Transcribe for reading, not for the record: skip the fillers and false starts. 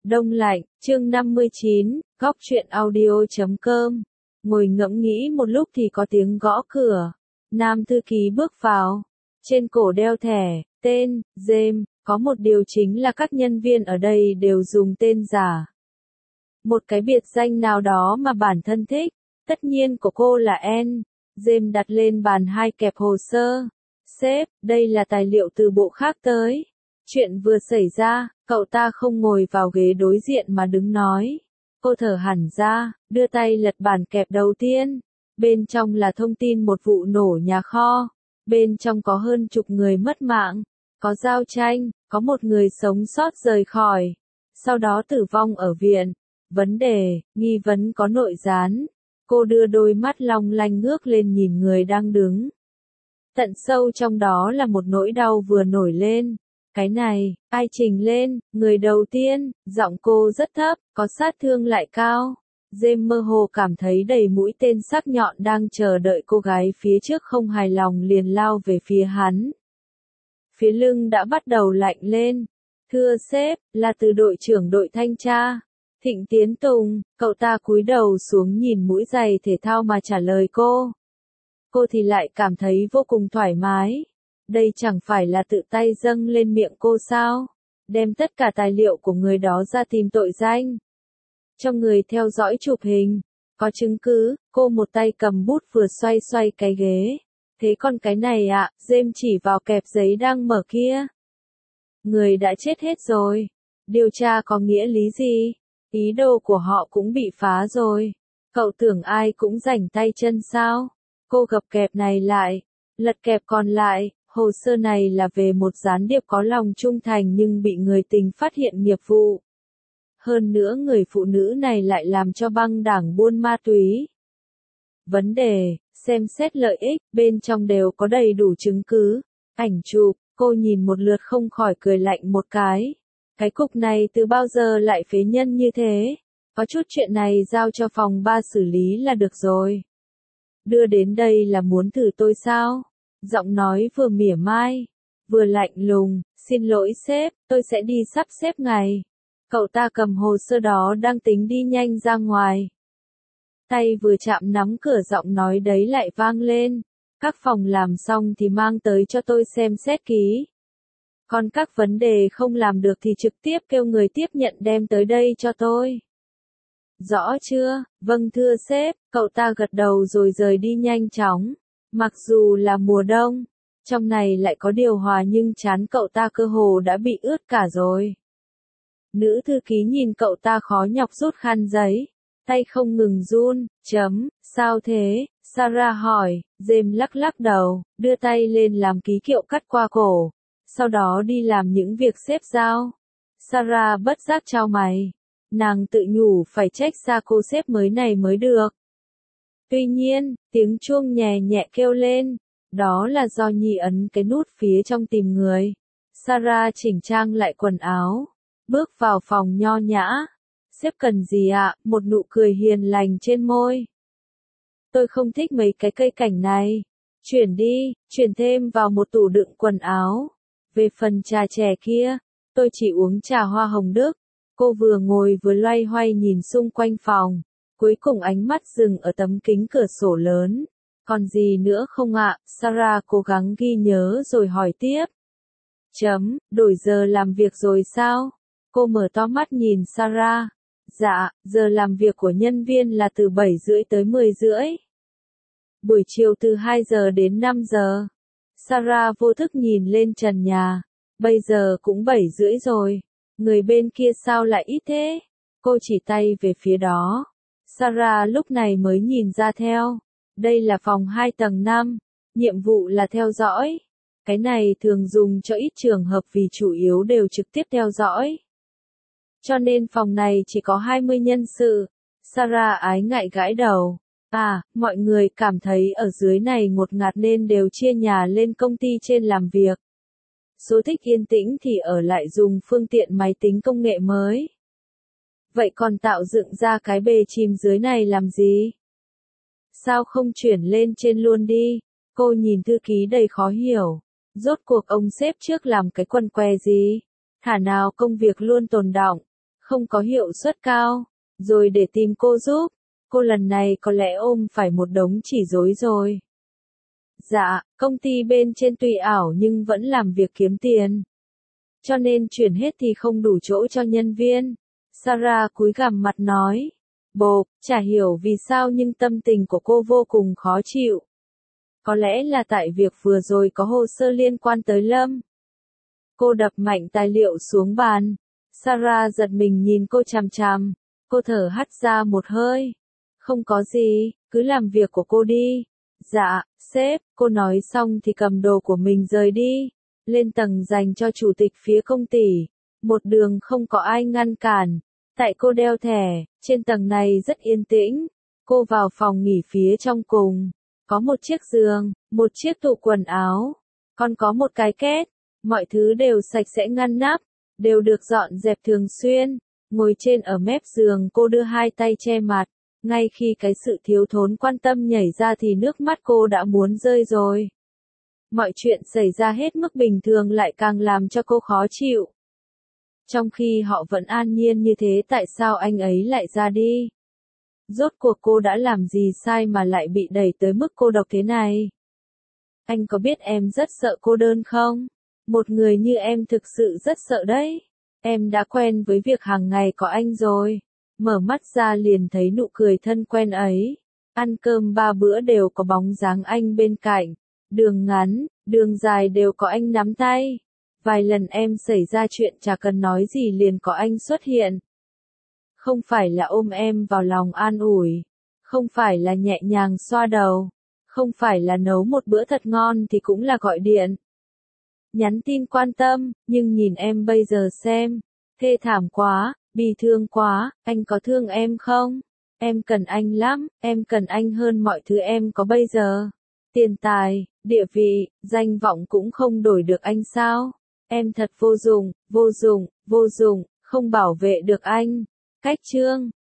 Đông lạnh, chương 59, góc truyện audio.com. Ngồi ngẫm nghĩ một lúc thì có tiếng gõ cửa. Nam thư ký bước vào. Trên cổ đeo thẻ, tên, James, có một điều chính là các nhân viên ở đây đều dùng tên giả. Một cái biệt danh nào đó mà bản thân thích, tất nhiên của cô là N. James đặt lên bàn hai kẹp hồ sơ. Sếp, đây là tài liệu từ bộ khác tới. Chuyện vừa xảy ra, cậu ta không ngồi vào ghế đối diện mà đứng nói. Cô thở hẳn ra, đưa tay lật bản kẹp đầu tiên. Bên trong là thông tin một vụ nổ nhà kho. Bên trong có hơn chục người mất mạng, có giao tranh, có một người sống sót rời khỏi. Sau đó tử vong ở viện. Vấn đề, nghi vấn có nội gián. Cô đưa đôi mắt long lanh ngước lên nhìn người đang đứng. Tận sâu trong đó là một nỗi đau vừa nổi lên. Cái này, ai trình lên, người đầu tiên, giọng cô rất thấp, có sát thương lại cao. James mơ hồ cảm thấy đầy mũi tên sắc nhọn đang chờ đợi cô gái phía trước không hài lòng liền lao về phía hắn. Phía lưng đã bắt đầu lạnh lên. Thưa sếp, là từ đội trưởng đội thanh tra. Thịnh Tiến Tùng, cậu ta cúi đầu xuống nhìn mũi giày thể thao mà trả lời cô. Cô thì lại cảm thấy vô cùng thoải mái. Đây chẳng phải là tự tay dâng lên miệng cô sao? Đem tất cả tài liệu của người đó ra tìm tội danh. Cho người theo dõi chụp hình. Có chứng cứ, cô một tay cầm bút vừa xoay xoay cái ghế. Thế còn cái này ạ, James chỉ vào kẹp giấy đang mở kia. Người đã chết hết rồi. Điều tra có nghĩa lý gì? Ý đồ của họ cũng bị phá rồi. Cậu tưởng ai cũng rảnh tay chân sao? Cô gập kẹp này lại, lật kẹp còn lại. Hồ sơ này là về một gián điệp có lòng trung thành nhưng bị người tình phát hiện nghiệp vụ. Hơn nữa người phụ nữ này lại làm cho băng đảng buôn ma túy. Vấn đề, xem xét lợi ích, bên trong đều có đầy đủ chứng cứ. Ảnh chụp, cô nhìn một lượt không khỏi cười lạnh một cái. Cái cục này từ bao giờ lại phế nhân như thế? Có chút chuyện này giao cho phòng 3 xử lý là được rồi. Đưa đến đây là muốn thử tôi sao? Giọng nói vừa mỉa mai, vừa lạnh lùng, xin lỗi sếp, tôi sẽ đi sắp xếp ngày. Cậu ta cầm hồ sơ đó đang tính đi nhanh ra ngoài. Tay vừa chạm nắm cửa giọng nói đấy lại vang lên. Các phòng làm xong thì mang tới cho tôi xem xét ký. Còn các vấn đề không làm được thì trực tiếp kêu người tiếp nhận đem tới đây cho tôi. Rõ chưa? Vâng thưa sếp, cậu ta gật đầu rồi rời đi nhanh chóng. Mặc dù là mùa đông, trong này lại có điều hòa nhưng trán cậu ta cơ hồ đã bị ướt cả rồi. Nữ thư ký nhìn cậu ta khó nhọc rút khăn giấy, tay không ngừng run, sao thế? Sarah hỏi, James lắc lắc đầu, đưa tay lên làm ký hiệu cắt qua cổ, sau đó đi làm những việc xếp giao. Sarah bất giác chau mày, nàng tự nhủ phải trách ra cô sếp mới này mới được. Tuy nhiên, tiếng chuông nhẹ nhẹ kêu lên, đó là do Nhi ấn cái nút phía trong tìm người. Sarah chỉnh trang lại quần áo, bước vào phòng nho nhã. Sếp cần gì ạ? Một nụ cười hiền lành trên môi. Tôi không thích mấy cái cây cảnh này. Chuyển đi, chuyển thêm vào một tủ đựng quần áo. Về phần trà chè kia, tôi chỉ uống trà hoa hồng Đức. Cô vừa ngồi vừa loay hoay nhìn xung quanh phòng. Cuối cùng ánh mắt dừng ở tấm kính cửa sổ lớn. Còn gì nữa không ạ? Sarah cố gắng ghi nhớ rồi hỏi tiếp. Đổi giờ làm việc rồi sao? Cô mở to mắt nhìn Sarah. Dạ, giờ làm việc của nhân viên là từ 7 rưỡi tới 10 rưỡi. Buổi chiều từ 2 giờ đến 5 giờ. Sarah vô thức nhìn lên trần nhà. Bây giờ cũng 7 rưỡi rồi. Người bên kia sao lại ít thế? Cô chỉ tay về phía đó. Sarah lúc này mới nhìn ra theo. Đây là phòng 2 tầng 5. Nhiệm vụ là theo dõi. Cái này thường dùng cho ít trường hợp vì chủ yếu đều trực tiếp theo dõi. Cho nên phòng này chỉ có 20 nhân sự. Sarah ái ngại gãi đầu. Mọi người cảm thấy ở dưới này ngột ngạt nên đều chia nhà lên công ty trên làm việc. Số thích yên tĩnh thì ở lại dùng phương tiện máy tính công nghệ mới. Vậy còn tạo dựng ra cái bề chìm dưới này làm gì? Sao không chuyển lên trên luôn đi? Cô nhìn thư ký đầy khó hiểu. Rốt cuộc ông sếp trước làm cái quần què gì? Thả nào công việc luôn tồn đọng. không có hiệu suất cao, rồi để tìm cô giúp. Cô lần này có lẽ ôm phải một đống chỉ rối rồi. Dạ, công ty bên trên tuy ảo nhưng vẫn làm việc kiếm tiền. Cho nên chuyển hết thì không đủ chỗ cho nhân viên. Sarah cúi gằm mặt nói. Bộp, chả hiểu vì sao nhưng tâm tình của cô vô cùng khó chịu. Có lẽ là tại việc vừa rồi có hồ sơ liên quan tới Lâm. Cô đập mạnh tài liệu xuống bàn. Sarah giật mình nhìn cô chằm chằm. Cô thở hắt ra một hơi. Không có gì, cứ làm việc của cô đi. Dạ, sếp, cô nói xong thì cầm đồ của mình rời đi. Lên tầng dành cho chủ tịch phía công ty. Một đường không có ai ngăn cản. Tại cô đeo thẻ, trên tầng này rất yên tĩnh. Cô vào phòng nghỉ phía trong cùng. Có một chiếc giường, một chiếc tủ quần áo. Còn có một cái két. Mọi thứ đều sạch sẽ ngăn nắp. Đều được dọn dẹp thường xuyên. Ngồi trên ở mép giường cô đưa hai tay che mặt. Ngay khi cái sự thiếu thốn quan tâm nhảy ra thì nước mắt cô đã muốn rơi rồi. Mọi chuyện xảy ra hết mức bình thường lại càng làm cho cô khó chịu. Trong khi họ vẫn an nhiên như thế tại sao anh ấy lại ra đi? Rốt cuộc cô đã làm gì sai mà lại bị đẩy tới mức cô độc thế này? Anh có biết em rất sợ cô đơn không? Một người như em thực sự rất sợ đấy. Em đã quen với việc hàng ngày có anh rồi. Mở mắt ra liền thấy nụ cười thân quen ấy. Ăn cơm 3 bữa đều có bóng dáng anh bên cạnh. Đường ngắn, đường dài đều có anh nắm tay. Vài lần em xảy ra chuyện chả cần nói gì liền có anh xuất hiện. Không phải là ôm em vào lòng an ủi. Không phải là nhẹ nhàng xoa đầu. Không phải là nấu một bữa thật ngon thì cũng là gọi điện. Nhắn tin quan tâm, nhưng nhìn em bây giờ xem. Thê thảm quá, bi thương quá, anh có thương em không? Em cần anh lắm, em cần anh hơn mọi thứ em có bây giờ. Tiền tài, địa vị, danh vọng cũng không đổi được anh sao? Em thật vô dụng, vô dụng, vô dụng, không bảo vệ được anh. Cách chương